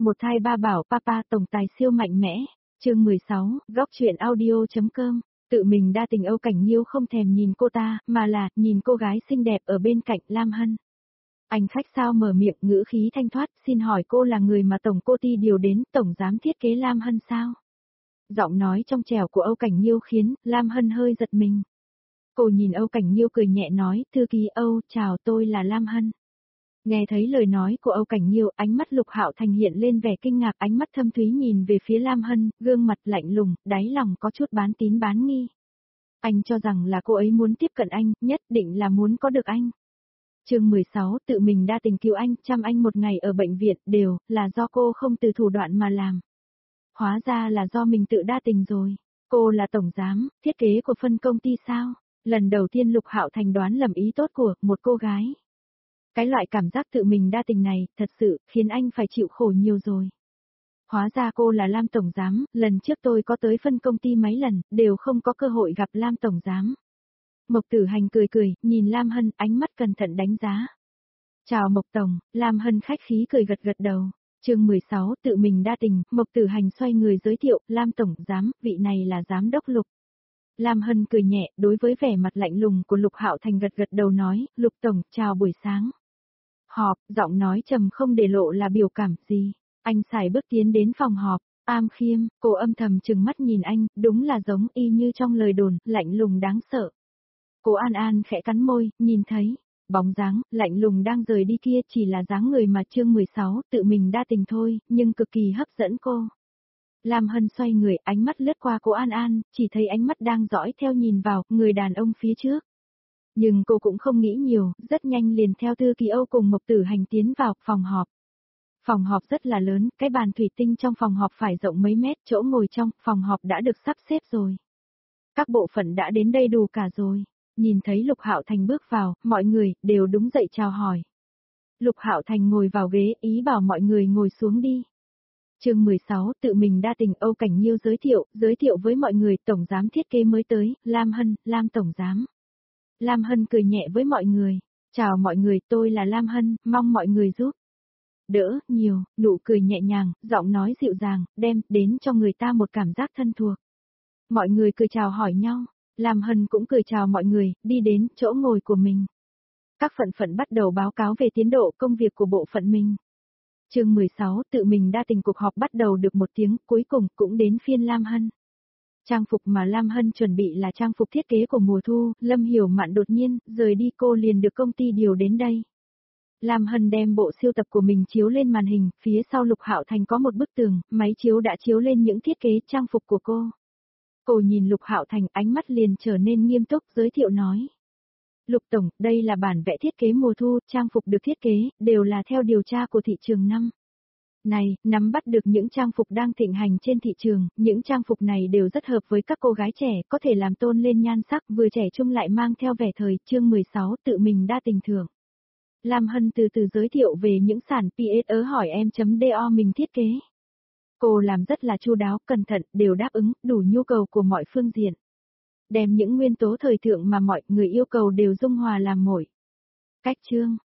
Một thai ba bảo papa tổng tài siêu mạnh mẽ. Chương 16, góc truyện audio.com. Tự mình đa tình Âu Cảnh Nghiêu không thèm nhìn cô ta, mà là nhìn cô gái xinh đẹp ở bên cạnh Lam Hân. Anh khách sao mở miệng ngữ khí thanh thoát, xin hỏi cô là người mà tổng cô ty điều đến, tổng giám thiết kế Lam Hân sao? Giọng nói trong trẻo của Âu Cảnh Nghiêu khiến Lam Hân hơi giật mình. Cô nhìn Âu Cảnh Nghiêu cười nhẹ nói, thư ký Âu, chào tôi là Lam Hân. Nghe thấy lời nói của Âu Cảnh Nghiêu, ánh mắt Lục Hạo Thành hiện lên vẻ kinh ngạc, ánh mắt thâm thúy nhìn về phía Lam Hân, gương mặt lạnh lùng, đáy lòng có chút bán tín bán nghi. Anh cho rằng là cô ấy muốn tiếp cận anh, nhất định là muốn có được anh. Chương 16, tự mình đa tình cứu anh, chăm anh một ngày ở bệnh viện, đều là do cô không từ thủ đoạn mà làm. Hóa ra là do mình tự đa tình rồi. Cô là tổng giám, thiết kế của phân công ty sao? Lần đầu tiên Lục Hạo Thành đoán lầm ý tốt của một cô gái. Cái loại cảm giác tự mình đa tình này, thật sự, khiến anh phải chịu khổ nhiều rồi. Hóa ra cô là Lam tổng giám, lần trước tôi có tới phân công ty mấy lần, đều không có cơ hội gặp Lam tổng giám. Mộc Tử Hành cười cười, nhìn Lam Hân, ánh mắt cẩn thận đánh giá. Chào Mộc tổng, Lam Hân khách khí cười gật gật đầu. Chương 16, tự mình đa tình, Mộc Tử Hành xoay người giới thiệu, Lam tổng giám, vị này là giám đốc Lục. Lam Hân cười nhẹ, đối với vẻ mặt lạnh lùng của Lục Hạo Thành gật gật đầu nói, Lục tổng, chào buổi sáng. Họp, giọng nói trầm không để lộ là biểu cảm gì. Anh xài bước tiến đến phòng họp. Am Khiêm, cô âm thầm trừng mắt nhìn anh, đúng là giống y như trong lời đồn, lạnh lùng đáng sợ. Cô An An khẽ cắn môi, nhìn thấy, bóng dáng, lạnh lùng đang rời đi kia chỉ là dáng người mà chương 16, tự mình đa tình thôi, nhưng cực kỳ hấp dẫn cô. Lam Hân xoay người, ánh mắt lướt qua cô An An, chỉ thấy ánh mắt đang dõi theo nhìn vào, người đàn ông phía trước. Nhưng cô cũng không nghĩ nhiều, rất nhanh liền theo thư ký Âu cùng Mộc Tử Hành tiến vào phòng họp. Phòng họp rất là lớn, cái bàn thủy tinh trong phòng họp phải rộng mấy mét, chỗ ngồi trong phòng họp đã được sắp xếp rồi. Các bộ phận đã đến đây đủ cả rồi. Nhìn thấy Lục Hạo Thành bước vào, mọi người đều đứng dậy chào hỏi. Lục Hạo Thành ngồi vào ghế, ý bảo mọi người ngồi xuống đi. Chương 16, tự mình đa tình Âu Cảnh Nghiêu giới thiệu với mọi người tổng giám thiết kế mới tới, Lam Hân, Lam tổng giám. Lam Hân cười nhẹ với mọi người, chào mọi người, tôi là Lam Hân, mong mọi người giúp. Đỡ, nhiều, nụ cười nhẹ nhàng, giọng nói dịu dàng, đem đến cho người ta một cảm giác thân thuộc. Mọi người cười chào hỏi nhau, Lam Hân cũng cười chào mọi người, đi đến chỗ ngồi của mình. Các phận bắt đầu báo cáo về tiến độ công việc của bộ phận mình. Chương 16, tự mình đa tình cuộc họp bắt đầu được một tiếng, cuối cùng cũng đến phiên Lam Hân. Trang phục mà Lam Hân chuẩn bị là trang phục thiết kế của mùa thu, Lâm Hiểu Mạn đột nhiên, rời đi cô liền được công ty điều đến đây. Lam Hân đem bộ siêu tập của mình chiếu lên màn hình, phía sau Lục Hạo Thành có một bức tường, máy chiếu đã chiếu lên những thiết kế trang phục của cô. Cô nhìn Lục Hạo Thành, ánh mắt liền trở nên nghiêm túc, giới thiệu nói. Lục tổng, đây là bản vẽ thiết kế mùa thu, trang phục được thiết kế, đều là theo điều tra của thị trường năm. Này, nắm bắt được những trang phục đang thịnh hành trên thị trường, những trang phục này đều rất hợp với các cô gái trẻ, có thể làm tôn lên nhan sắc, vừa trẻ trung lại mang theo vẻ thời, chương 16, tự mình đa tình thưởng. Lam Hân từ từ giới thiệu về những sản PS hỏi em.do mình thiết kế. Cô làm rất là chu đáo, cẩn thận, đều đáp ứng, đủ nhu cầu của mọi phương diện. Đem những nguyên tố thời thượng mà mọi người yêu cầu đều dung hòa làm mỗi. Cách chương,